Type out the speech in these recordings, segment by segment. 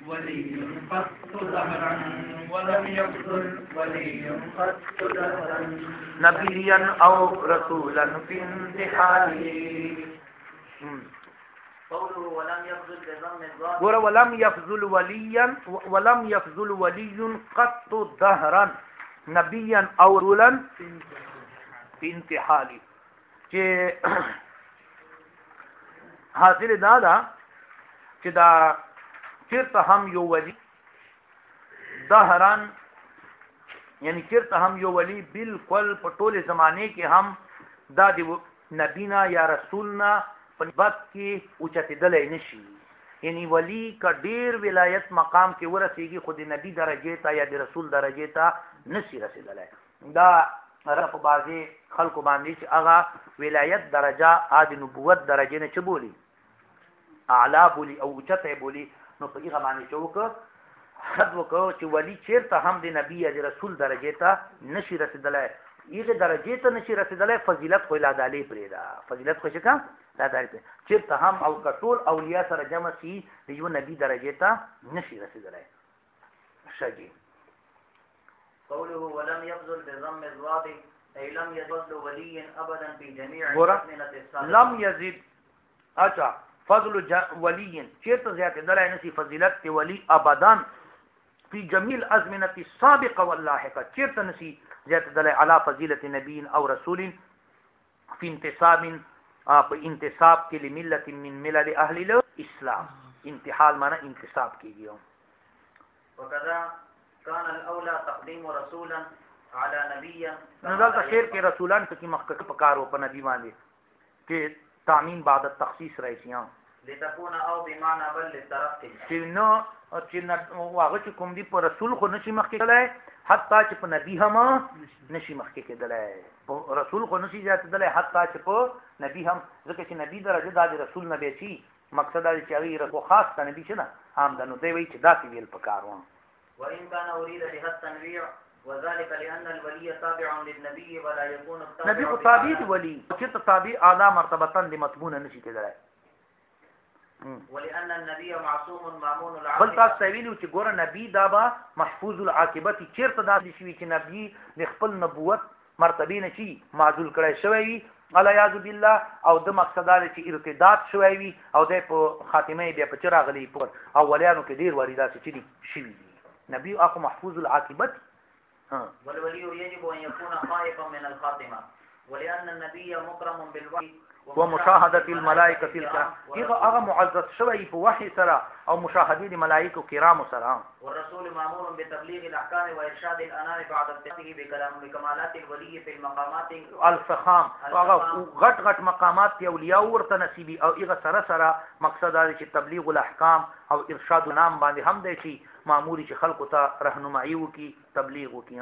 ولي قط ظهرا ولم يبذل ولي قط ظهرا نبيا أو رسولا في انتحاله. قوله ولم يبذل بضم الضاد ولم يفضل ولي قط ظهرا نبيا او رسولا في انتحاله. چې حاصل دا چې دا چیرته هم یو ولی ظهرا یعنی چیرته هم یو ولی بالکل په ټوله زمانه کې هم دا دی نبینا یا رسولنا په نسبت کې اوچتېدلی نشي. یعنی ولی که ډیر ولایت مقام کې ورسیږي خو د نبی درجه ته یا د رسول درجه ته نشي رسیدلی. دا په بعضې خلکو باندې چې هغه ولایت درجه د نبوت درجه نه چې بولي اعلی بولي او اوچته بولي، نو په هغه باندې چې وکړه حد وکړه چې ولی چیرته هم د نبی یا د رسول درجه ته نشي رسیدلی. هغه درجه ته نشي رسیدلی فضیلت خو لا دالې پرېږده، فضیلت خو شکه دا دالې چیرته هم او کټول اولیاء سره جمع شي د یو نبی درجه ته نشي رسیدلی. شجی قوله ولم يبذل بضم الضاد أي لم يبذل ولي أبدا في جميع أزمنة السابقة. لم يزد اچھا فضل ولي چیرته زیات دلای نشي فضیلت ولی ابدا في جميع الازمنه السابقه واللاحقه چیرته نشي زیات دلای علی فضیلت نبی او رسول في انتساب په انتساب کې لملت من ملل اهل الاسلام. انتحال معنی انتساب کیږي. وكذا كان الاولى تقديم رسولا على نبي. نزل شعر کې رسولان په کې مخکې پکارو په نبی باندې کې تعمیم بعد التخصیص راځي لتكون او بمعنى بل للترقي چې نو چې واغه چې کوم دی په رسول خو نشي مخکې کېدلای، حتی چې په نبی هم نشي مخکې کېدلای. په رسول خو نشي زیات کېدلای حتی چې په نبی هم، ځکه چې نبی درجه د رسول نه به شي. مقصد دا چې هغه رسول خاص ته نبی شنه هم د نو دی وی چې داسې ویل پکارو. وان كان اريد لها التنويع وذلك لان الولي تابع للنبي ولا يكون التابع نبی کو تابع ولی چې تابع اعلی مرتبه لمطمون نشي کېدلای. ولان النبي معصوم مامون بل العاقبه. تاسو ویلو چې ګوره نبی دا به محفوظ العاقبت چیرته دا شي چې نبی د خپل نبوت مرتبه نشي معزول کړی شوی وي الیاذ بالله، او د مقصد دا چې ارتداد شوی وي او د په خاتمه بیا په چراغلی په اولیانو کې ډیر واردات چې دي شوی نبی اخو محفوظ العاقبت. والولي يجب ان يكون خائفا من الخاتمه ولان النبي مكرم بالوحي ومشاهده الملائكه الكرام. هغه معزز شوی په وحی سره او مشاهده ملائکه کرام سره. والرسول مامور بتبلیغ الاحکام وارشاد الانام بعد اتخاذه بكمالات الولي في المقامات الفخام. هغه غټ مقامات دی اولیاء ورته نصیبي او هغه سره مقصد دا چې تبلیغ الاحکام او ارشاد الانام باندې هم دی چې ماموري چې خلکو ته راهنمایي وکي تبلیغ وکي.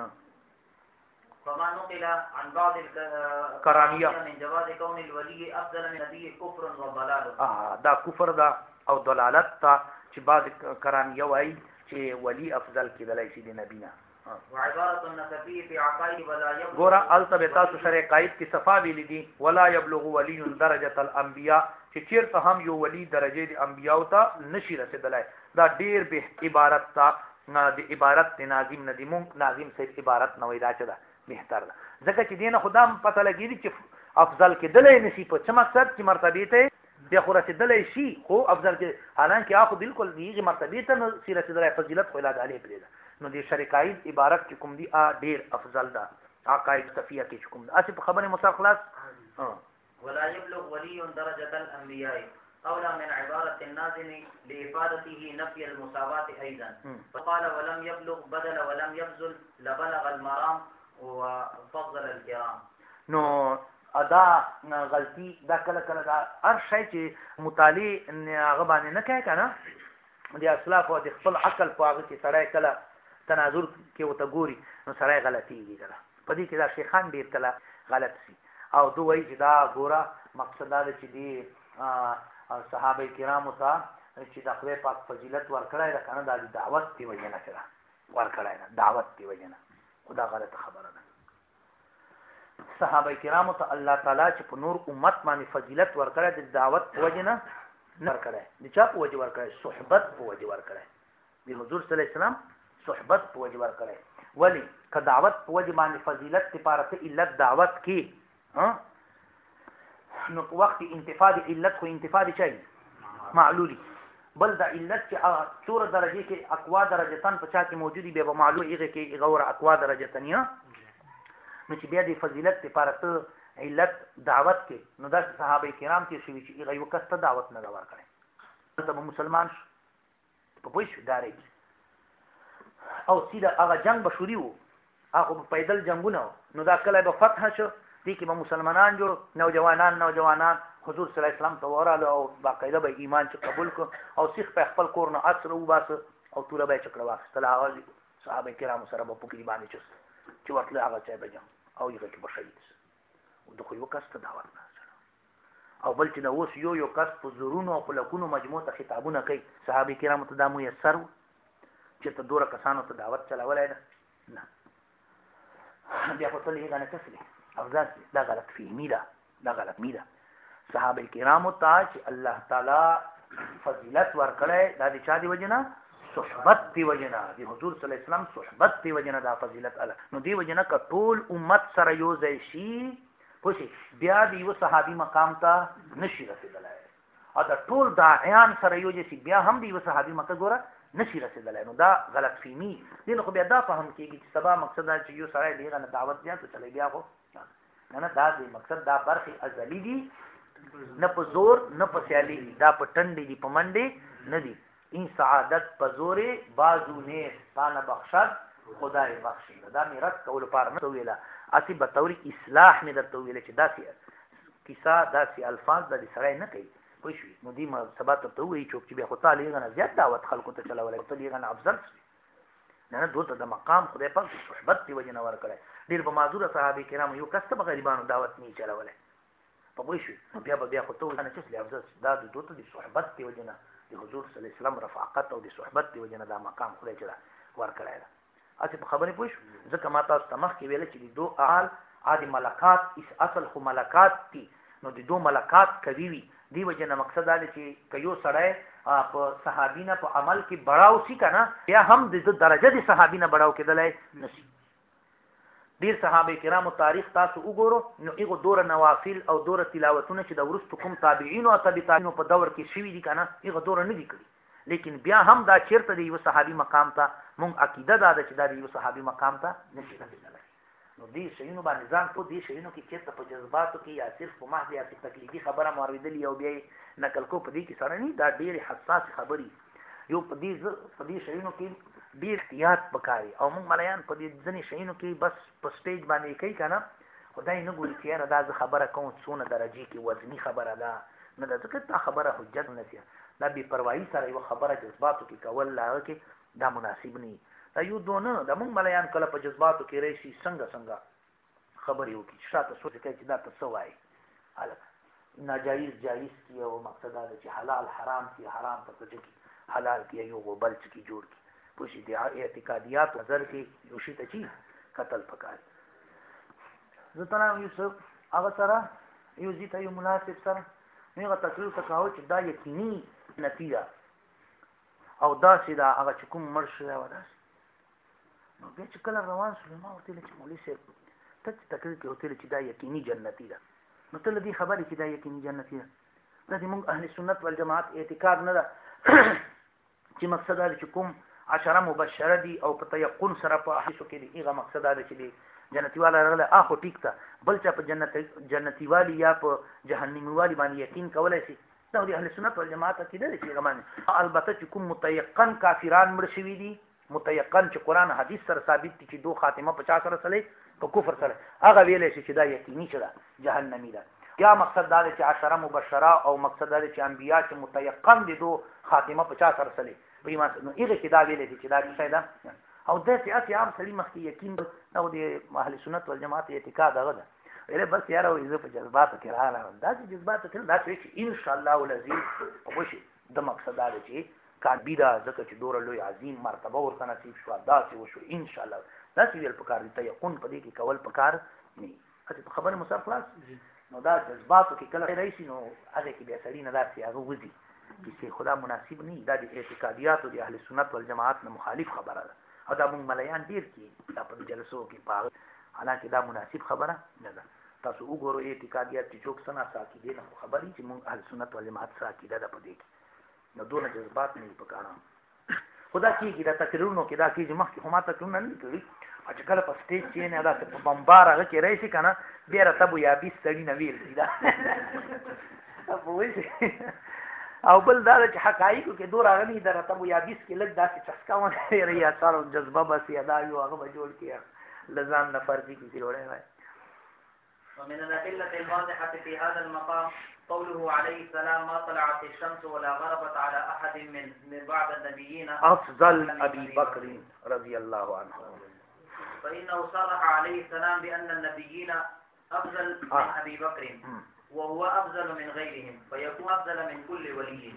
فما نقل عن بعض کراميه من جواز كون الولي افضل من النبي كفر وضلال. دا کفر دا او ضلالت تا چې بعض کراميه وایي چې ولی افضل کېدلای شي د نبی نه. وعباره النسبي في عقائد ولا يبلغ. ګوره التبتا شرع قائد کې صفا ویل دي ولا يبلغ ولي درجه الانبياء چې چیرته هم یو ولی درجه د انبیاء ته نشي رسیدلای. دا ډیر به عبارت تا د عبارت ناظم ندیمون ناظم صاحب عبارت نوې دا چدا بهتر ده، ځکه چې دینه خدام پته لګیږي چې افضل کې دلې نشي په څه مقصد چې مرتبه ته د خو رسیدلې شي خو افضل کې حالانکه اخو بالکل دیږي مرتبه ته نو سی رسیدلې فضیلت خو لا علي پرې ده. نو د شریکایت عبارت چې کوم دی ډیر افضل ده. عقائد صفیه کې کوم ده اسی په خبره مصر خلاص. ولا يبلغ ولي درجه الانبياء أولى من عبارة النازم لإفادته نفي المساواة أيضا. فقال ولم يبلغ بدل ولم يبذل لبلغ المرام وفضل الكرام. نو ادا غلطی دا کله دا هر شی چې مطالعه هغه باندې نه کوي کنه د اسلاف او د خپل عقل په هغه کې سړی کله تناظر کې وته ګوري نو سړی غلطیږي کله په دې کې دا شیخان ډیر کله غلط شي او دوی چې دا ګوره مقصد دا چې دی صحابه کرامو ته چې د خدای پاک فضیلت ورکړای دا کنه د دعوت دی وجنه کړه ورکړای دا دعوت دی وجنه خدا غلط خبره ده. صحابه کرامو ته الله تعالی چې په نور امت باندې فضیلت ورکړای د دعوت په وجنه ورکړای د چا په وجه ورکړای صحبت په وجه ورکړای د حضور صلی الله علیه وسلم صحبت په وجه ورکړی ولی که دعوت په وجه باندې فضیلت لپاره ته علت دعوت کې نو په وخت انتفاع د علت خو انتفاع د چای معلولی بل د علت چې څوره درجې کې اقوا درجتن په چا کې موجودي بیا به معلول هغه کې غوره اقوا درجتن یا نو چې بیا د فضیلت لپاره ته علت دعوت کې نو د صحابه کرام کې شوي چې هغه یو کس ته دعوت نه ورکړي ته مسلمان شو په پوه شو دارې او سیده هغه جنگ به شروع وو هغه په پیدل جنگونه نو دا کله به فتح شو دې کې به مسلمانان جوړ نوجوانان حضور صلی الله علیه وسلم ته ورغله او باقاعده به ایمان چې قبول کړ او سیخ په خپل کور نه عصر وباسه او توره به چکړه واخیستله هغه صحابه کرامو سره به پوکلي باندې چست چې ورتله هغه ځای به جنګ او هغه کې به شهید شو د خو یو کس ته دعوت نه او بل چې د اوس یو کس په زرونو او په لکونو مجموع ته خطابونه کوي صحابه کرامو ته دا میسر و چې ته دوره کسانو ته دعوت چلولی ده نه بیا خو تل هغه نه کسلی او دا غلط فهمي ده دا غلط می ده صحابه کرامو ته چې الله تعالی فضیلت ورکړی دا د چا دی وجه نه صحبت دی وجه نه د حضور صلی الله علیه وسلم صحبت دی وجه نه دا فضیلت نو دی وجه نه که ټول امت سره یو ځای شي پوه بیا د یو صحابي مقام ته نشي رسېدلی او د ټول داعیان سره یو ځای شي بیا هم د یو صحابي مقام ګوره نشي رسېدلی نو دا غلط فهمي دې نو خو بیا دا فهم کېږي چې سبا مقصد دا چې یو سړی د هغه نه دعوت زیات چلی بیا خو نه دا دی مقصد دا برخې ازلي دي نه په زور نه په سیالي دي دا په ټنډې دي په منډې نه دي این سعادت په زورې بازو نیست تا نه بخشد خدای بخشي دا مې رد کولو لپاره نه ویله اسی به طور اصلاح مې درته ویله چې داسې کیسه داسې الفاظ د سړی نه کوي پوه شوي نو دې ما سبا ته ووایي څوک چې بیا خو تا له هغه نه زیات دعوت خلکو ته چلولی ته له هغه نه افضل شوي نه دوی ته د مقام خدای پاک د صحبت د وجې نه ورکړی ډېر په معذوره صحابه کرامو یو کس ته به غریبانو دعوت نه چلولی په پوه شوي بیا به بیا خو ته نه چسلې افضل دا د دوی ته د صحبت د وجې نه د حضور صلی الله علیه وسلم رفاقت او د صحبت د وجې نه دا مقام خدای چې ورکړی ده هسې په خبرې پوه شو ځکه ما تاسو ته مخکې ویله چې د دو اعال عادي ملکات اصل خو ملکات دي نو د دو ملکات کوي وي دی وجه نه مقصد دا دی چې که یو سړی په صحابي نه په عمل کې بړاو شي که نه بیا هم د درجه د صحابي نه بړاو کېدلی نه شي ډېر صحابه کرامو تاریخ تاسو وګورو نو هغو دوره نوافل او دوره تلاوتونه چې د وروستو کوم تابعینو او تبع تابعینو په دور کې شوي دي که نه هغه دوره نه دي کړي لیکن بیا هم دا چېرته د یوه صحابي مقام ته مونږ عقیده دا ده چې دا د یوه صحابي مقام ته نشي رسېدلی نو دې شیونو باندې ځان په دې شیونو کې چېرته په جذباتو کې یا صرف په محض یا تکلیفي خبره مو اورېدلي او بیا یې نقل کو په دې کې سره نه دا ډېرې حساسې خبرې یو په دې شیونو کې ډېر احتیاط پکاري او موږ ملیان په دې ځینې شیونو کې بس په سټیج باندې کوي که نه خدای نه ګوري چې یاره دا زه خبره کوم څونه درجې کې وزني خبره ده نه ده ځکه تا خبره حجت نه سي دا بې پروایي سره یوه خبره جذباتو کې کول هغه کې دا مناسب نه دا یو دونه د موږ ملیان کله په جذباتو کې راشي څنګه خبرې وکړي چې شاته سوچ کوي چې دا ته څه وایي هلکه ناجایز جایز کړي او مقصد دا ده چې حلال حرام کړي حرام په څه کې حلال کړي یو غوبل څه کې جوړ کړي پوه شي د اعتقادیات نظر کې یو شي ته چې قتل پکاري زه تلم یو څه هغه سره یو ځای ته یو مناسب سره نو هغه تقریر ته کاوه چې دا یقیني نتیجه او داسې ده هغه چې کوم مړ شوی وه داسې نو بیا چې کله روان شولو ما ورته ویل چې مولوي صاحب ته چې تقریر کې ورته ویل چې دا یقیني جنتي ده نو ته له دې خبرې چې دا یقیني جنتي ده دا زموږ اهل سنت والجماعت اعتقاد نه ده چې مقصد دا چې کوم عشره مبشره دي او په تيقن سره په احادیثو کې دي هغه مقصد دا چې دي جنتی والا راغله اخو ټیک ته بل چا په جنتی والی یا په جهنمی والی باندې یقین کولای شي دا د اهل سنت والجماعت عقیده ده چې غمانه البته چې کوم متيقن کافران مړ شوي دي متيقن چې قران حدیث سره ثابت دي چې دو خاتمه 50 سره سره په کفر سره هغه ویلې چې دا یقیني چې جهنمی ده یا مقصد دا چې عشره مبشره او مقصد دا چې انبیا چې متيقن دي دو خاتمه 50 سره سره نو هغه کې دا ویلې چې دا څه ده او د سیاسي عام سړي مخکې یقین او د اهل سنت والجماعت اعتقاد هغه ده ویل بس یاره وې په جذباتو کې راغله دا چې جذباتو کې دا چې ان شاء الله العزیز وشي د مقصد دا چې کابیره ځکه چې دوره لوی عظیم مرتبه ورته نصیب شو داسې وشو ان شاء الله داسې ویل پکار دي ته یقین په دې کې کول پکار نه هڅه خبره مصرف خلاص نو دا جذباتو کې کله راشي نو هغه کې بیا سړي نه داسې هغه وځي کیسې خدا مناسب نه دا د اعتقادیاتو د اهل سنت والجماعت نه مخالف خبره ده او دا موږ ملایان ډیر کې دا په جلسو کې پاغ حالانکه دا مناسب خبره نه ده تاسو وګورئ اعتقادیات چې څوک سنا ساکي دي نه خبري چې موږ اهل سنت والجماعت ساکي ده په دې کې نو دونه جذبات نه پکاره خدا کېږي دا تقریرونو کې دا کېږي مخکې خو ما تقریرونه نه کړي چې کله په سټیج کې نه دا په بمبار هغه کې راشي کنه بیا راته بو یا 20 سړی نه ویل دي دا او بل دا چې حقایق کې دور راغلي دا راته بو یا 20 کې لګ داسې چسکاونه لري یا څارو جذبه بس یا دا یو هغه به جوړ کړي لزان نفر دي کې جوړه وای. ومن الأدلة الواضحة في هذا المقام قوله عليه السلام ما طلعت الشمس ولا غربت على أحد من بعد النبيين أفضل أبي بكر رضي الله عنه فإنه صرح عليه السلام بأن النبيين أفضل من أبي بكر وهو أفضل من غيرهم فيكون أفضل من كل ولي.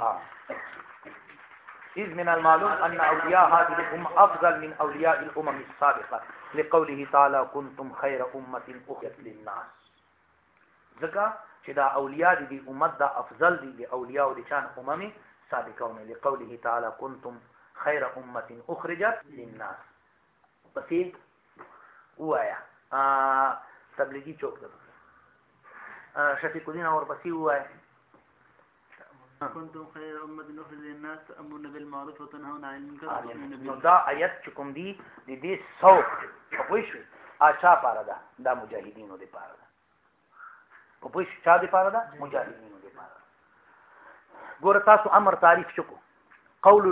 إذ من المعلوم أن أولياء هذه الأمة أفضل من أولياء الأمم السابقة لقوله تعالى كنتم خير أمة أخرجت للناس. ذکر چې دا اولیاء دي امت دا افضل دي د اولیاء د شان امم سابقون لقوله تعالى كنتم خير امه اخرجت للناس. پسې وایا تبلیغی چوک ده شفیق الدین اور پسې وایا كنتم خير امه اخرجت للناس تأمرون بالمعروف وتنهون عن المنكر. نو دا آیت چې کوم دي د دې څوک په وښه اچا پاره ده دا مجاهدینو دي پاره ده په پوښ چا دی پاره ده مجاهدینو دی پاره. ګور تاسو امر تعریف شکو قول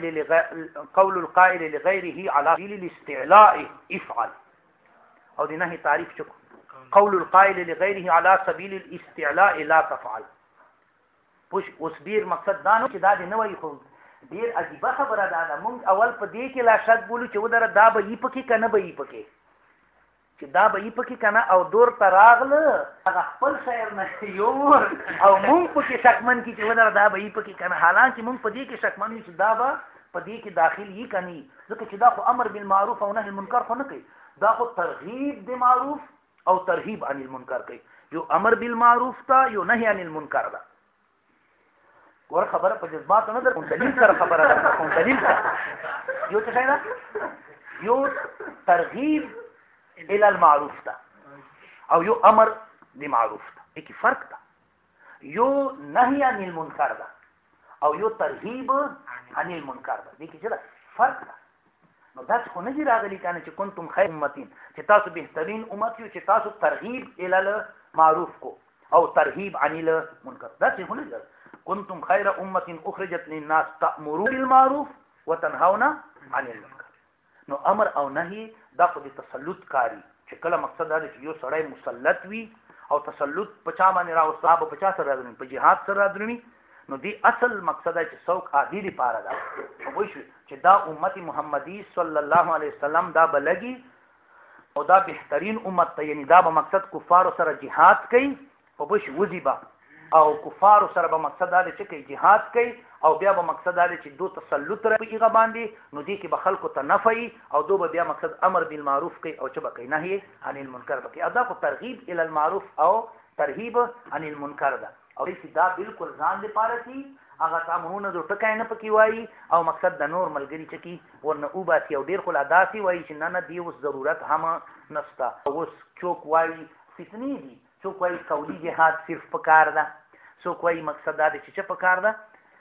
القائل لغيره على سبيل الاستعلاء افعل او دی نهي تعریف شکو قول القائل لغيره على سبيل الاستعلاء لا تفعل. پوښ اوس ډیر مقصد دا نو چې دا دی نه وایي خو ډیر عجیبه خبره ده مونږ اول په دې کې لا شک بولو چې ودره دا به یې پکې کنه به یې پکې چې دا به یې پکې کنه او دور ته راغله هغه خپل شاعر نه یو او مونږ پکې شکمن کې چې ودره دا به یې پکې کنه حالانکه مونږ په دې کې شکمن یو چې دا به په دې کې داخل یې کني ځکه چې دا خو امر بالمعروف او نهي المنکر خو نه کوي دا خو ترغیب د معروف او ترهیب عن المنکر کوي یو امر بالمعروف تا یو نهي عن المنکر ده. ور خبره په جذبات نه ده دلیل سره خبره ده دلیل سره یو څه ده یو ترغیب الى المعروف ده او یو امر بمعروف ده کی فرق ده یو نهي عن المنکر ده او یو ترهیب عن المنکر ده دي کی څه ده فرق ده. نو دا څه نه دی راغلی کنه چې کنتم خیر امتین چې تاسو بهترین امت یو چې تاسو ترغیب الى المعروف کو او ترهیب عن المنکر دا څه نه دی. كنتم خير أمة أخرجت للناس تأمرون بالمعروف وتنهون عن المنكر. نو امر او نهي دا خو د تسلط کاری چې کله مقصد دا چې یو سړی مسلط وي او تسلط پچا باندې راو صاحب پچا سره راځي په جهاد سره راځي نو دی اصل مقصد چې څوک عادي لپاره دا وایي چې دا امت محمدي صلی الله علیه وسلم دا بلګي او دا بهترین امت ته یعنی دا به مقصد کفار سره جهاد کوي او بش وذبا او کفار سره به مقصد دا چې کوي جهاد کوي او بیا به مقصد دا چې دو تسلط را پیغه باندې نو دی کې به خلکو ته نفعي او دو به بیا مقصد امر بالمعروف کوي او چې به کوي نهي عن المنکر کوي ادا کو ترغیب ال المعروف او ترهیب عن المنکر ده او دې دا بالکل ځان لپاره کی هغه تامونه دو ټکای نه پکې وایي او مقصد د نور ملګری چکی ورنه او باسي او ډیر خل اداسي وایي چې نه دی اوس ضرورت هم نستا اوس چوک وایي فتنی دي چوک وایي قولی جهاد صرف پکار ده څوک وایي مقصد دا چې څه پکار ده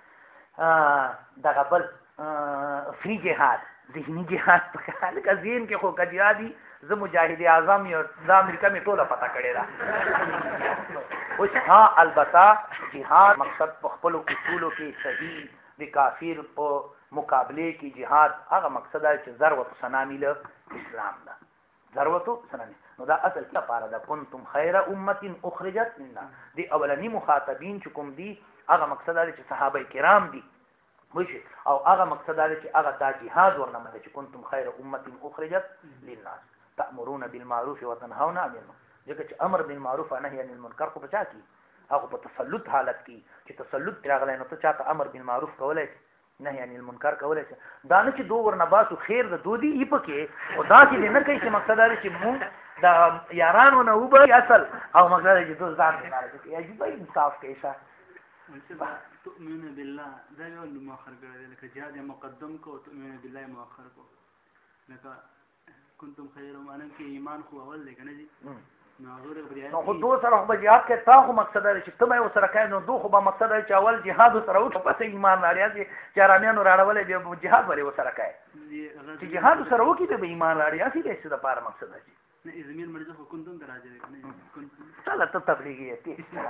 دغه بل فری جهاد ذهني جهاد پکار لکه ذهن کې خو کجادي زه مجاهد اعظم یو د امریکا می ټوله پتا کړی دا اوس ها البته جهاد مقصد په خپل اصولو کې صحیح د کافر په مقابله کې جهاد هغه مقصد دی چې ضرورت سنامي له اسلام ده ضرورت سنامي نو دا اصل کې لپاره ده کنتم خیر امه اخرجت للناس دی اولنی مخاطبین چې کوم دي هغه مقصد دی چې صحابه کرام دي وشي او هغه مقصد دی چې هغه د جهاد ورنمه چې کنتم خیر امه اخرجت للناس تأمرون بالمعروف وتنهون عن المنكر ځکه چې امر بالمعروف او نهي عن المنکر خو بچا کی هغه په تسلط حالت کې چې تسلط راغلی نو ته چاته امر بالمعروف کولای نهي عن المنکر کولای دا نه چې دو ورنه باسو خیر د دودی ای پکې او دا چې نه کوي چې مقصد دی چې مو د یارانو نه وبه اصل او مقصد دی چې دو ځان نه راځي عجیب انصاف کوي تؤمن بالله دا یو مؤخر کړی دی لکه جهاد یې مقدم کو تؤمن بالله مؤخر کو لکه کنتم خیر امانم کې ایمان خو اول دی که نه دي نو خو دو سره خو به جهاد کې تا خو مقصد دی چې ته به یې ورسره کوې نو دو خو به مقصد دی چې اول جهاد ورسره وکړو پس ایمان راړیا چې ارامیانو راړولی بیا به جهاد ولې ورسره کوې چې جهاد ورسره وکړي بیا به ایمان راړیا سي دی څه دپاره مقصد دی نه ازمیر مرزه خو کنتم ته راځي که نه چله ته تبلیغي یې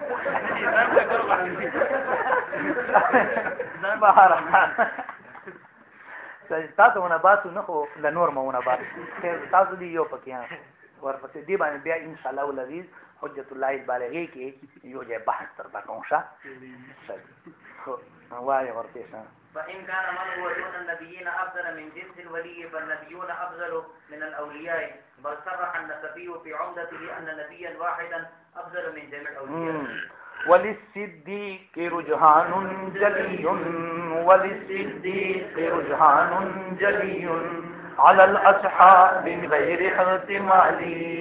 تاسو ونه باسو نه خو له نور مو ونه باسو تاسو دي یو پکې ورپسې دی باندې بیا ان شاء الله العزیز حجت الله البالغه کې یو ځای بحث تر تکوم شه خو وایي ورپسې فإن كان من هو دون النبيين أفضل من جنس الولي فالنبيون أفضل من الأولياء بل صرح النسبي في عمدته أن نبيا واحدا أفضل من جميع الأولياء وللصديق رجحان جلي وللصديق رجحان جلي على الأصحاب من غير احتمال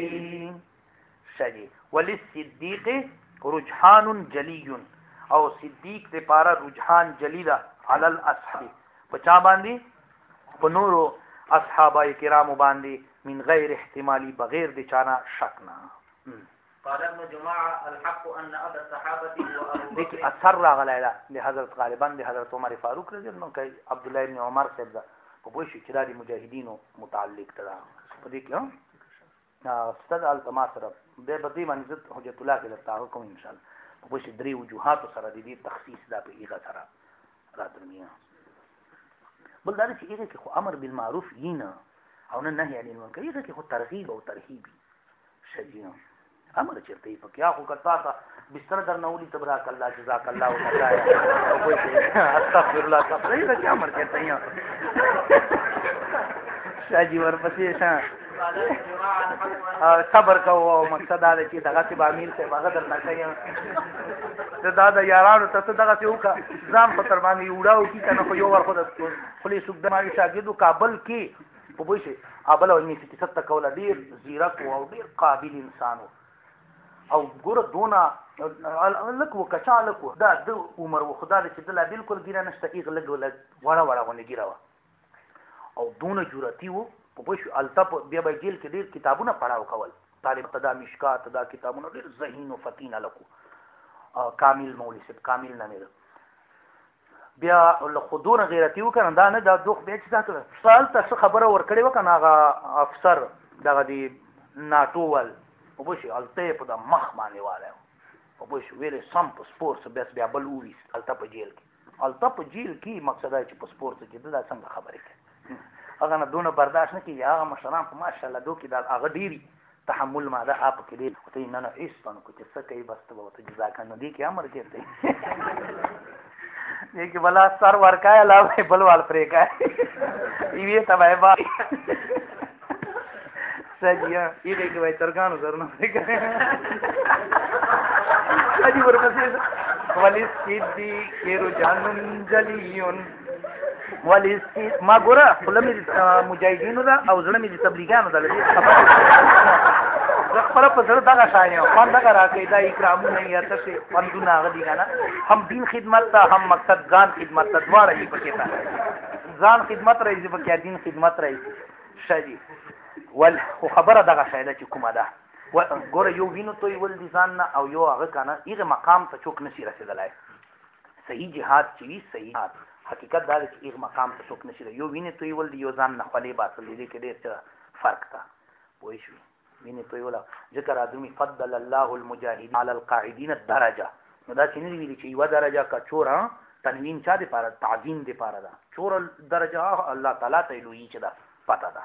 شجي وللصديق رجحان جلي او صدیق دے پارا رجحان جلیلا علی الاصحاب پچا باندې په نورو اصحابای کرامو باندې من غیر احتمالی بغیر د چانا شکنا قال ابن جماعه الحق ان ابا الصحابه هو ابو بکر اثر راغلی دا د حضرت غالبا د حضرت عمر فاروق رضی الله عنه کوي عبد الله ابن عمر صاحب دا په پوښي چې د مجاهدینو متعلق ترا په دې کې استاد التماس رب به بدی باندې حجت الله کې درته کوم ان شاء الله وش درې وجوهات سره د دې تخصیص دا په ایغه سره راځمیا بل دا چې ایغه کې خو امر بالمعروف یینه او نه نهي عن المنکر ایغه کې خو ترغیب او ترهیب شجیه امر چرته په کیا خو کتا تا بستر درنولي تبارک الله جزاک الله وتعالى او کوئی استغفر الله استغفر ایغه کې امر چرته یا شجی ورپسې شه صبر کوو او مقصد دا دی چې دغه سی بامیل ته هغه درته کوي دا د یارانو ته دغه سی وکړه ځان په تر باندې وړاو کی کنه خو یو ور خو د خپلې سګد ماوي شاګردو کابل کې په بوي شي ابل او نیستی ست کوله ډیر زیرک او ډیر قابل انسان او ګوره دونه لک وکچا لک دا د عمر و خدای چې دلا بالکل ګیره نشته ایغ لګ ولا وړه غونې ګیره او دونه جرأتی وو په پوښ التپ بیا به جیل کې ډیر کتابونه پڑھاو کول طالب تدا مشکات دا کتابونه ډیر ذهین او فتین لکو کامل مولوی صاحب کامل نه نه بیا له خودونه غیرتی وکړه دا نه دا دوخ به چې تاسو سوال تاسو خبره ورکړې وکنه هغه افسر دغه دی ناټول په پوښ التپ د مخ باندې والو په پوښ ویلې سم په سپورتس بیا بل وې التپ جیل کې التپ جیل کې مقصد دی چې په سپورتس کې دا څنګه خبره کوي هغه نه دونه برداشت نه کیږي هغه مشران په ماشاءالله دوی دا هغه ډیری تحمل ما ده اپ کې دی ته نه نه ایستانو کو چې څه کوي بس ته وته جزاک نه دی کې امر کوي دې کې بلا سر ورکای لا بلوال پرې کای ایوی ته وای با سجیا یې کې وای ترګانو درنه کوي اجي ورپسې ولې سیدی کېرو جانن جلیون ما ګوره خپله مې مجاهدینو ده او زړه مې د تبلیغیانو ده له دې خبره زه خپله په زړه دغه شان یم خوند دغه راکوي دا اکرامونه یا تشې خوندونه هغه دي که نه هم دین خدمت ته هم مقصد ځان خدمت ته دواړه دي پکې ته ځان خدمت راځي پکې دین خدمت راځي ښه دي خو خبره دغه شی ده چې کومه ده ګوره یو وینو توی ول دي ځان نه او یو هغه که نه هغې مقام ته څوک نشي رسېدلی صحیح جهاد چې وي صحیح جهاد حقیقت دا دی چې ایغ مقام ته څوک نشي یو وینې تویول دی یو ځان نه خولې باسل دی کې ډېر څه فرق ته پوه شوي وینې تویوله ذکر ادمي فضل الله المجاهدین علی القاعدین درجه نو دا چې نه دي ویلي چې یوه درجه که چوره تنوین چا دپاره تعظیم دپاره ده چوره درجه الله تعالی ته لویي چې ده پته ده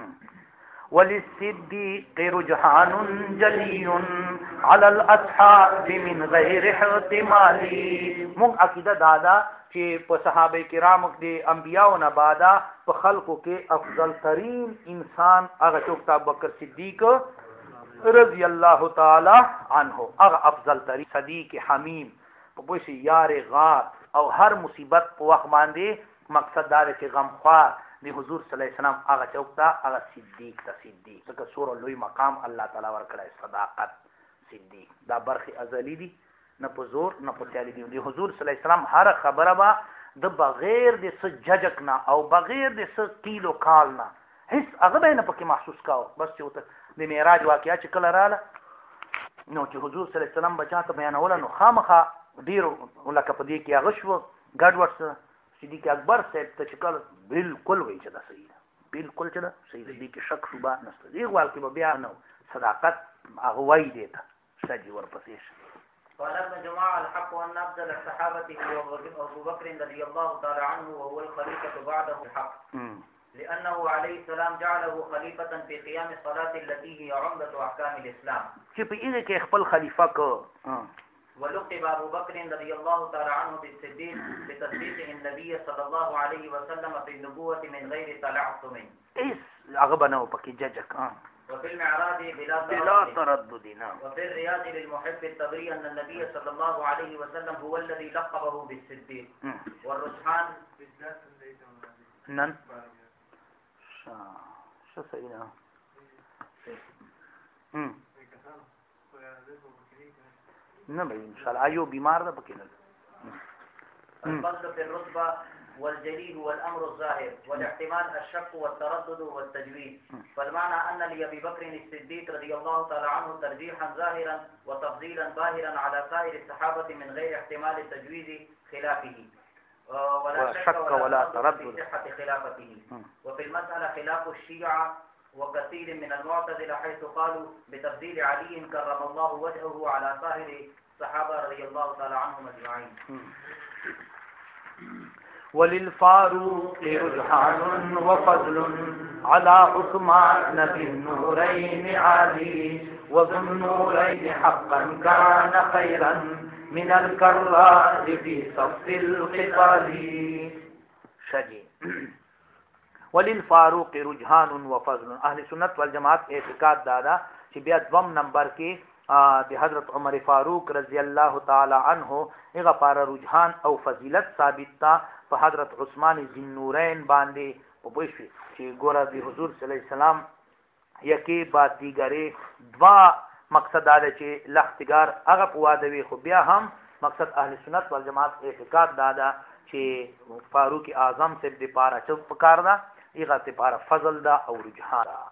وللصديق رجحان جلي على الاصحاب من غير احتمال موږ عقیده دادا چې په صحابه کرامو کې انبیاء نه بعدا په خلقو کې افضل ترین انسان هغه څوک ابو بکر صدیق رضی الله تعالی عنه هغه افضل ترین صدیق حمیم په پوښي یار غار او هر مصیبت په وخت باندې مقصد دا دی چې غمخوار د حضور صلی الله علیه وسلم هغه څوک ته هغه صدیق ته صدیق څنګه سور لوی مقام الله تعالی ورکړی صداقت صدیق دا برخه ازلی دي نه په زور نه په سیالي دی حضور صلی الله علیه وسلم هر خبره با د بغیر د څه ججک نه او بغیر د څه قیل او قال نه هیڅ هغه به نه پکې محسوس کاوه بس چې وته د معراج واقعیا چې کله رااله نو چې حضور صلی الله علیه وسلم بچاته بیانول نو خامخا ډیر ولکه په دې کې هغه شو ګډوډ صدیق اکبر صاحب ته چې کله بالکل وایي چې دا صحیح ده بالکل چې دا صحیح ده دې کې شک شوبه نشته دې غوال کې به بیا نو صداقت هغه وایي دی ته سجي ورپسې قال ابن جماعة الحق أن أفضل الصحابة هو أبو بكر رضي الله تعالى عنه وهو الخليفة بعده الحق لأنه عليه السلام جعله خليفة في قيام الصلاة التي هي عمدة أحكام الإسلام چې په دې کې خپل خلیفہ کو ولقب أبو بكر رضي الله تعالى عنه بالصديق بتصديقه النبي صلى الله عليه وسلم في النبوة من غير تلعثم هغه بنو پکې ججک وفي المعراج بلا تردد وفي الرياض للمحب التبري أن النبي صلى الله عليه وسلم هو الذي لقبه بالصديق والرجحان نن شو سيدنا نه به ان شاء الله ایو بیمار ده پکې نه الفضل في الرتبة والجلي هو الأمر الظاهر والاحتمال الشك والتردد والتجويد فالمعنى أن لأبي بكر الصديق رضي الله تعالى عنه ترجيحا ظاهرا وتفضيلا باهرا على سائر الصحابة من غير احتمال تجويز خلافه ولا شك ولا تردد في صحة خلافته وفي المسألة خلاف الشيعة وكثير من المعتزلة حيث قالوا بتفضيل علي كرم الله وجهه على سائر الصحابة رضي الله تعالى عنهم أجمعين وللفاروق رجحان وفضل على عثمان بالنورين علي وذو النورين حقا كان خيرا من الكرار في صف القتال شجي وللفاروق رجحان وفضل اهل سنت والجماعت اعتقاد دادا چې بیا دوم نمبر کې د حضرت عمر فاروق رضی الله تعالی عنه هغه پر رجحان او فضیلت ثابت تا په حضرت عثمان ذی-النورین باندې په بوشي چې ګوره د حضور صلی الله علیه وسلم یکی بعد دیګره دوا مقصد دا چې لختګار هغه پوادوي خو بیا هم مقصد اهل سنت والجماعت اعتقاد دادا چې فاروق اعظم سے د پاره چوک پکار دا هغه ته پاره فضل دا او رجحان دا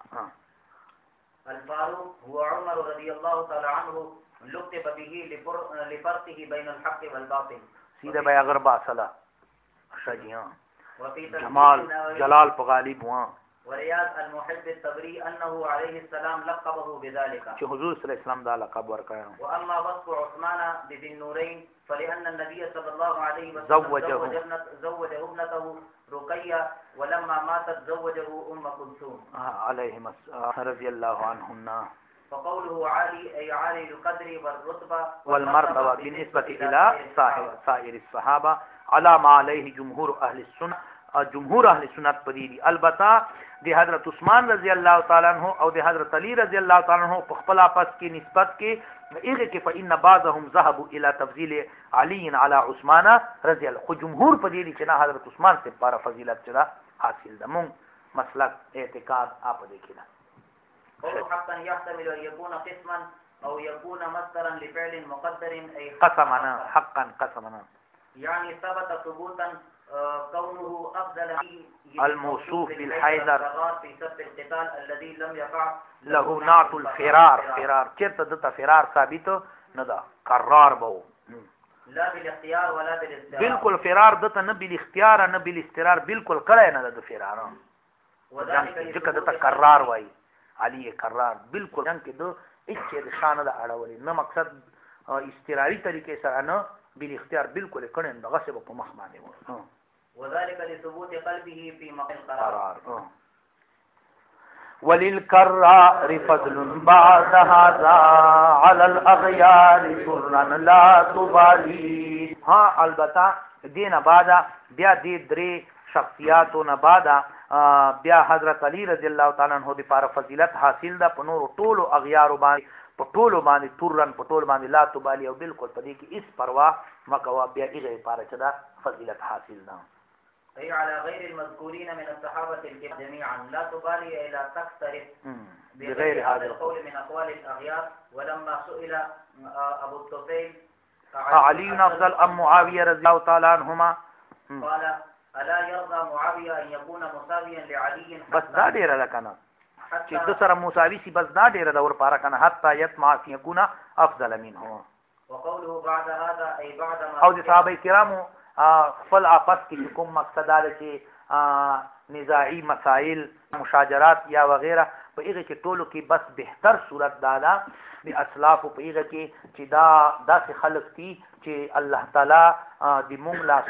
الفاروق هو عمر رضي الله تعالى عنه لقب به لفرقه بين الحق والباطل سیده بیا غربا صلا شجیاں جمال جلال په غالب وان ورياض المحب التبري أنه عليه السلام لقبه بذلك چې حضور صلی الله علیه وسلم دا لقب ورکړ وأما وصف عثمان بذي النورين فلأن النبي صلى الله عليه وسلم زوج ابنته رقية ولما ماتت زوجه أم كلثوم عليهم رضي الله عنهن فقوله عالي أي عالي القدر والرتبة والمرتبة بالنسبة إلى سائر الصحابة على ما عليه جمهور أهل السنة جمهور اهل سنت پدې دي البته د حضرت عثمان رضی الله تعالی عنہ او د حضرت علی رضی الله تعالی عنہ په خپل آپس کې نسبت کې هغه کې فإن بعضهم ذهبوا الى تفضيل علي على عثمان رضی الله خو جمهور پدې دي چې نه حضرت عثمان سے پر فضیلت چرا حاصل ده مون مسلک اعتقاد اپ دې کې قول حقا يحتمل ان يكون قسما او يكون مصدرا لفعل مقدر اي قسمنا حقا قسمنا يعني ثبت ثبوتا كونه أفضل الموصوف بالحيدر في سبب القتال الذي لم يقع له نعت الفرار چرته دته فرار ثابت نه ده قرار بو لا بالاختيار ولا بالاستقرار بالکل فرار دته نه بالاختیار نه بالاستقرار بالکل کړه نه ده فرار وذلك دته قرار وای علي قرار بالکل څنګه دو اچ شان ده اړولې نه مقصد استقراری طریقې سره نه بالاختیار بالکل کړه دغه څه په مخ باندې و وذلك لثبوت قلبه في مقام القرار وللكرار فضل بعد هذا على الاغيار سرا لا تبالي ها البته دینه بعد بیا دې درې شخصیاتو نه بعد بیا حضرت علی رضی الله تعالی عنہ د پاره فضیلت حاصل ده په نور ټولو اغیار باندې په ټولو باندې تورن په ټولو باندې لا تبالي او بالکل په دې کې هیڅ پروا مکوا بیا یې لپاره چې دا فضیلت حاصل ده أي على غير المذكورين من الصحابة الكرام جميعا لا تبالي إلى تقترب بغير هذا القول من أقوال الأغيار ولما سئل أبو الطفيل علي افضل ام معاويه رضی الله تعالی عنهما؟ قال الا يرضى معاويه ان يكون مساويا لعلي بس دا ډیره ده کنه چې د سره مساوي سي، بس دا ډیره ده ورپاره کنه حتی يطمع ان يكون افضل منه. وقوله بعد هذا اي بعد ما او د صحابه کرامو خپل آفت کې کوم مقصد دا چې نزاعي مسائل مشاجرات یا وغیرہ په هغه کې ټولو کې بس بهتر صورت دا ده د اسلاف په هغه کې چې دا داسې خلق دي چې الله تعالی د مونږ لاس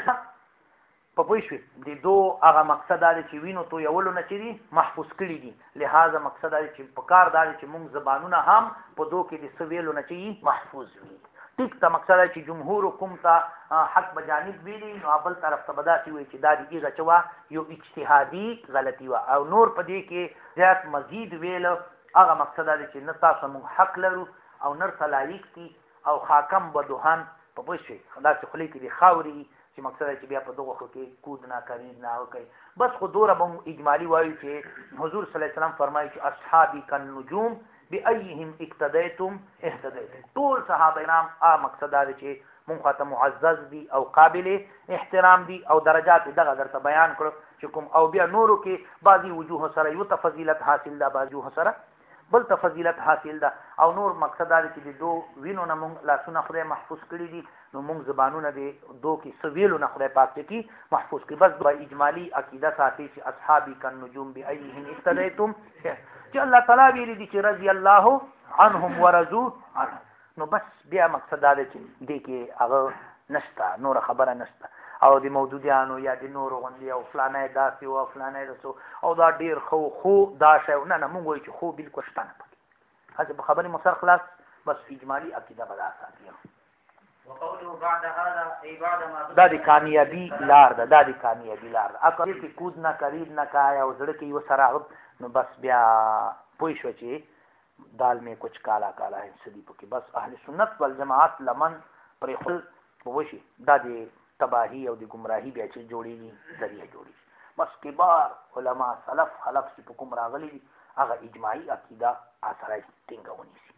په پوه شوې د دو هغه مقصد دا چې وینو تو یولو نه چې دي محفوظ کړي دي، لہذا مقصد دا چې په کار دا چې مونږ زبانونه هم په دو کې د سویلو نه چې محفوظ وي. ټیک ته مقصد دا چې جمهور حکم ته حق بجانب ویلي، نو بل طرف ته بدا چې وي چې دا دې غچوا یو اجتهادي غلطي وا او نور په دې کې زیات مزید ویل هغه مقصد دا چې نه تاسو مونږ حق لرو او نر تلایق دي او حاکم بدوهان په پوه شوې خدا چې خلی کې دي خاوري چې مقصد چې بیا په دغه خو کې کود نه کوي نه کوي. بس خو دوره به اجمالی وایو چې حضور صلی الله علیه وسلم فرمایي چې اصحابي کالنجوم بأيهم اقتديتم اهتديتم. ټول صحابه کرام مقصد دا چې مونږ ته معزز دي او قابل احترام دي او درجات دغه درته بیان کړو چې کوم او بیا نورو کې بعضی وجوه سره یو تفضیلت حاصل ده، بعضی وجوه سره بل تفضیلت حاصل ده او نور مقصد دا چې د دو وینو نه مونږ لاسونه خدای محفوظ کړي دي، نو مونږ زبانونه د دو کې سویلو نه خدای پاک کې محفوظ کړي. بس با اجمالی عقیده ساتي چې اصحابي کالنجوم بأيهم اقتديتم چې الله تعالی ویلي دي چې رضی الله عنهم ورضوا عنه، نو بس بیا مقصد دا چې دې کې هغه نشته، نور خبره نشته او د موجودیانو یا د نورو غوندې او فلانه داسې او فلانه داسې او دا ډېر خو دا شی نه نه مونږ وایو چې خو بالکل شته نه پکې. هسې په خبرې مو سر خلاص، بس اجمالي عقیده به دا ساتي. وقوله بعد هذا اي بعد ما دا د کامیابی لار ده، دا د کامیابی لار ده. اکه کې کود نه قریب نه کای او زړه کې یو سره نو بس بیا پوه شو چې دال میں کچھ کالا کالا ہے سدی پکې. بس اهل سنت والجماعت لمن پر خپل وشي دا د تباہی او د گمراهی بیا چې جوړیږي ذریعہ جوړیږي. بس کبار علما سلف خلف چې په کوم راغلي دي هغه اجماعي عقیده اثر ټینګه ونیسي.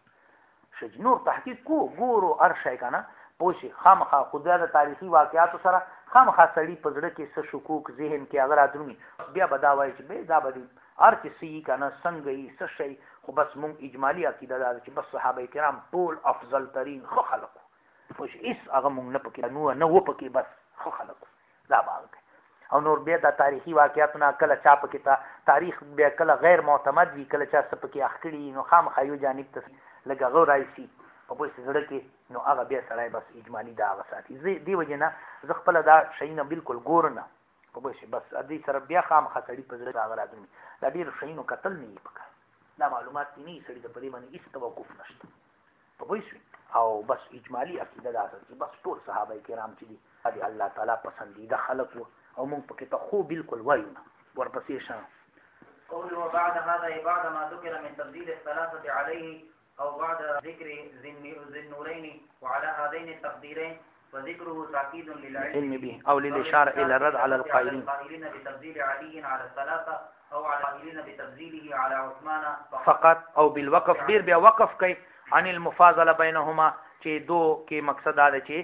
شج نور تحقیق کو ګورو ارشای کنه پوښي خامخا خدای د تاریخي واقعاتو سره خامخا سړی په زړه کې څه شکوک ذهن کې اگر ادرمي بیا بداوي چې به دا بدی ارچ سی کنه څنګه یې څه شي. خو بس مونږ اجمالی عقیده دا چې بس صحابه کرام ټول افضل ترین خو خلق خوش اس هغه مونږ نه پکې نه و پکې بس خو خلق دا باغ او نور بیا د تاریخي واقعاتونه کله چا پکې تا تاریخ بیا کله غیر معتمد وي کله چا څه پکې اخکړي نو خامخا یو جانب ته لګه غو راځي په پوه زړه کې نو هغه بیا سړی بس اجمالی دا هغه ساتي. دی وجه نه زه خپل دا شی نه بالکل ګور نه په پوه بس دې سره بیا خامخا سړی په زړه هغه راځي دا ډېر شی نو قتل نه پکا دا معلومات نه سړی د پدې باندې هیڅ توقف نشته په پوه او بس اجمالی عقیده دا چې بس ټول صحابه کرام چې دي الله تعالی پسندیده خلق او مونږ پکې ته خو بالکل وایو نه ورپسې شان. قوله بعد هذا بعد ما ذكر من تفضيل الثلاثة عليه أو بعد ذكر ذي النورين وعلى هذين التقديرين وذكره تأكيد للعلم به أو للإشارة إلى الرد على القائلين بتفضيل علي على الثلاثة أو على القائلين بتفضيله على عثمان فقط أو بالوقف دير بیا وقف کوي عن المفاضله بينهما چې دو کې مقصد دا چې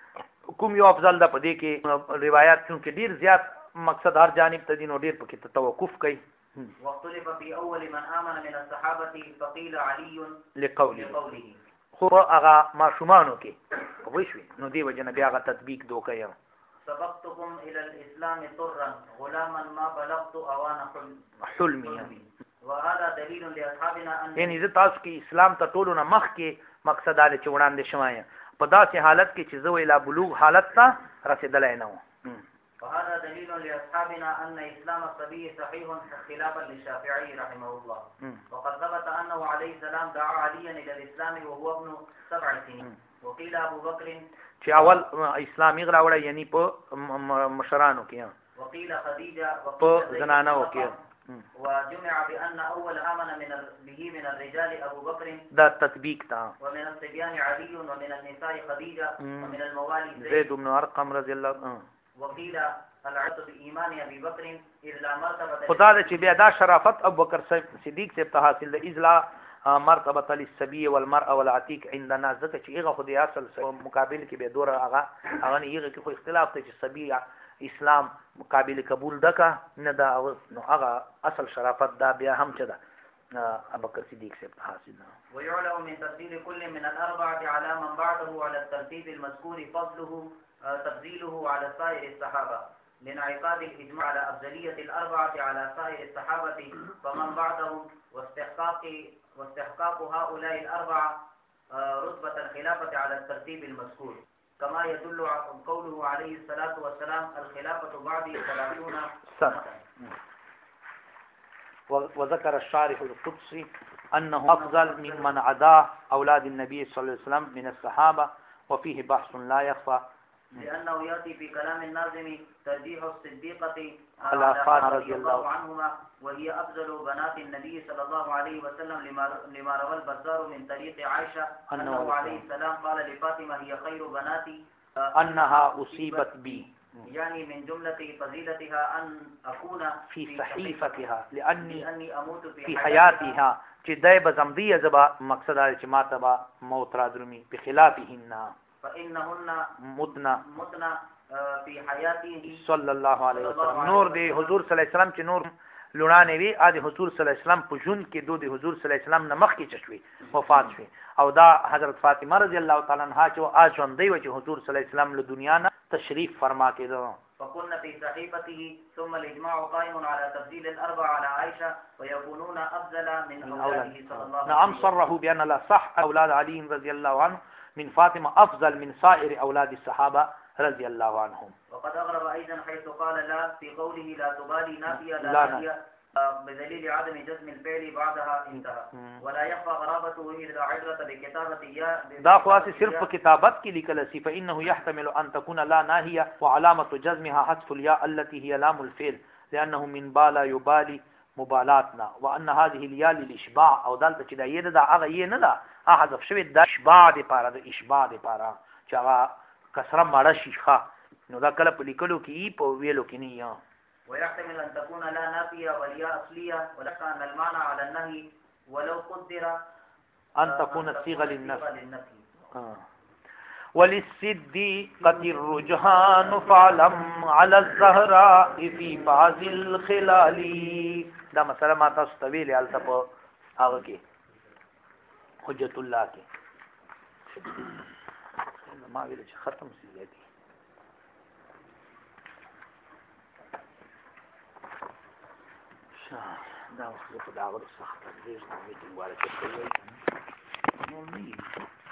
کوم یو افضل ده په دې کې روایت چونکې ډیر زیات مقصد هر جانب ته دین او ډیر پکې توقف کوي. واختلف في اول من امن من الصحابه فقيل علي لقوله خو هغه ماشومانو کې وښوي نو دی وجنه بیا هغه تطبیق دوکې سبقتكم الى الاسلام طرا غلاما ما بلغت اوان حلمي وهذا دلیل لاصحابنا ان یعنی زه تاسو کې اسلام ته ټولو نه مخ کې مقصد دا چې وړاندې شوم په داسې حالت کې چې زه ویلا بلوغ حالت ته رسیدلای نه وم. وهذا دليل لاصحابنا ان اسلام الصبي صحيح خلافا للشافعي رحمه الله وقد ثبت انه عليه السلام دعا عليا الى الاسلام وهو ابن 7 سنين وقيل ابو بكر چې اول اسلامي غراوړ یعنی په مشرانو کې وقيل خديجه په زنانو کې وجمع بأن أول آمن به من الرجال أبو بكر دا تطبيق تا ومن الصبيان علي ومن النساء خديجة ومن الموالي زيد بن أرقم رضي الله عنه وقيل العرض بإيمان أبي بكر إلا مرتبة خدا دې چې بیا دا شرافت ابو بکر صدیق سے ته حاصل ده اذلا مرتبه للسبي والمرأه والعتيق عندنا ځکه چې هغه خو د اصل مقابل کې به دوره هغه هغه کې خو اختلاف ته چې سبي اسلام مقابل قبول دکا نه دا نو هغه اصل شرافت دا بیا هم چدا ابو بکر صدیق سے حاصل ويعلم من تفضيل كل من الأربعة على من بعده على الترتيب المذكور فضله تفضيله على سائر الصحابة لانعقاد الإجماع على أفضلية الأربعة على سائر الصحابة فمن بعدهم واستحقاق هؤلاء الأربعة رتبة الخلافة على الترتيب المذكور كما يدل قوله عليه الصلاة والسلام الخلافة بعد 30 سنة. وذكر الشارح القدسي أنه أفضل ممن عداه أولاد النبي صلى الله عليه وسلم من الصحابة وفيه بحث لا يخفى لأنه يأتي في كلام الناظم ترجيح الصديقة على فاطمة رضي الله عنهما وهي أفضل بنات النبي صلى الله عليه وسلم لما روى البزار من طريق عائشة أنه عليه السلام قال لفاطمة هي خير بناتي أنها أصيبت بي يعني من جملة فضيلتها أن أكون في صحيفتها لأني أموت في حياتها چې دای به زمدیه زبا مقصد دا چې ماته به موت را درومي بخلافهن فإنهن متنا في حياته صلى الله عليه وسلم نور دی حضور صلی الله علیه وسلم چې نور لونانه وی ا د حضور صلی الله علیه وسلم په جون کې د حضور صلی الله علیه وسلم نه مخکې چشوي وفات شوی او دا حضرت فاطمه رضی الله تعالی عنها چې اجون دی چې حضور صلی الله علیه وسلم له دنیا نه تشریف فرما کېدو فقلنا في صحيفته ثم الإجماع قائم على تفضيل الأربعة على عائشة ويكونون أفضل من أولاده صلى الله عليه وسلم. نعم صرحوا بأن لا صح أولاد علي رضي الله عنه من فاطمة أفضل من سائر أولاد الصحابة رضي الله عنهم. وقد أغرب أيضا حيث قال لا في قوله لا تبالي نافية لا نافية بدليل عدم جزم الفعل بعدها انتهى ولا يخفى غرابته إذا عبرة بكتابة يا دا خاص صرف كتابت کې لیکل شي فإنه يحتمل أن تكون لا ناهية وعلامة جزمها حذف الياء التي هي لام الفعل لأنه من بالا يبالي مبالاتنا وأن هذه الياء للإشباع أو دالته چې دا یې دا هغه یې نه دا حذف شوی د اشباع لپاره د اشباع لپاره چې هغه کسره مړه شي ښه نو دا کله په لیکلو کې په ویلو کې نه ويحتمل أن تكون لا نافية والياء أصلية ولك أن المعنى على النهي ولو قدر أن تكون الصيغة للنفي وللصديقة الرجحان فعلم على الزهراء في بعض الخلال دا مسئلہ ما تاسو طویل حالتا پا آغا کی حجت اللہ کی ما ویل چې ختم سی دی دا وخت په داغه سخت تدریس باندې وایي چې نو نه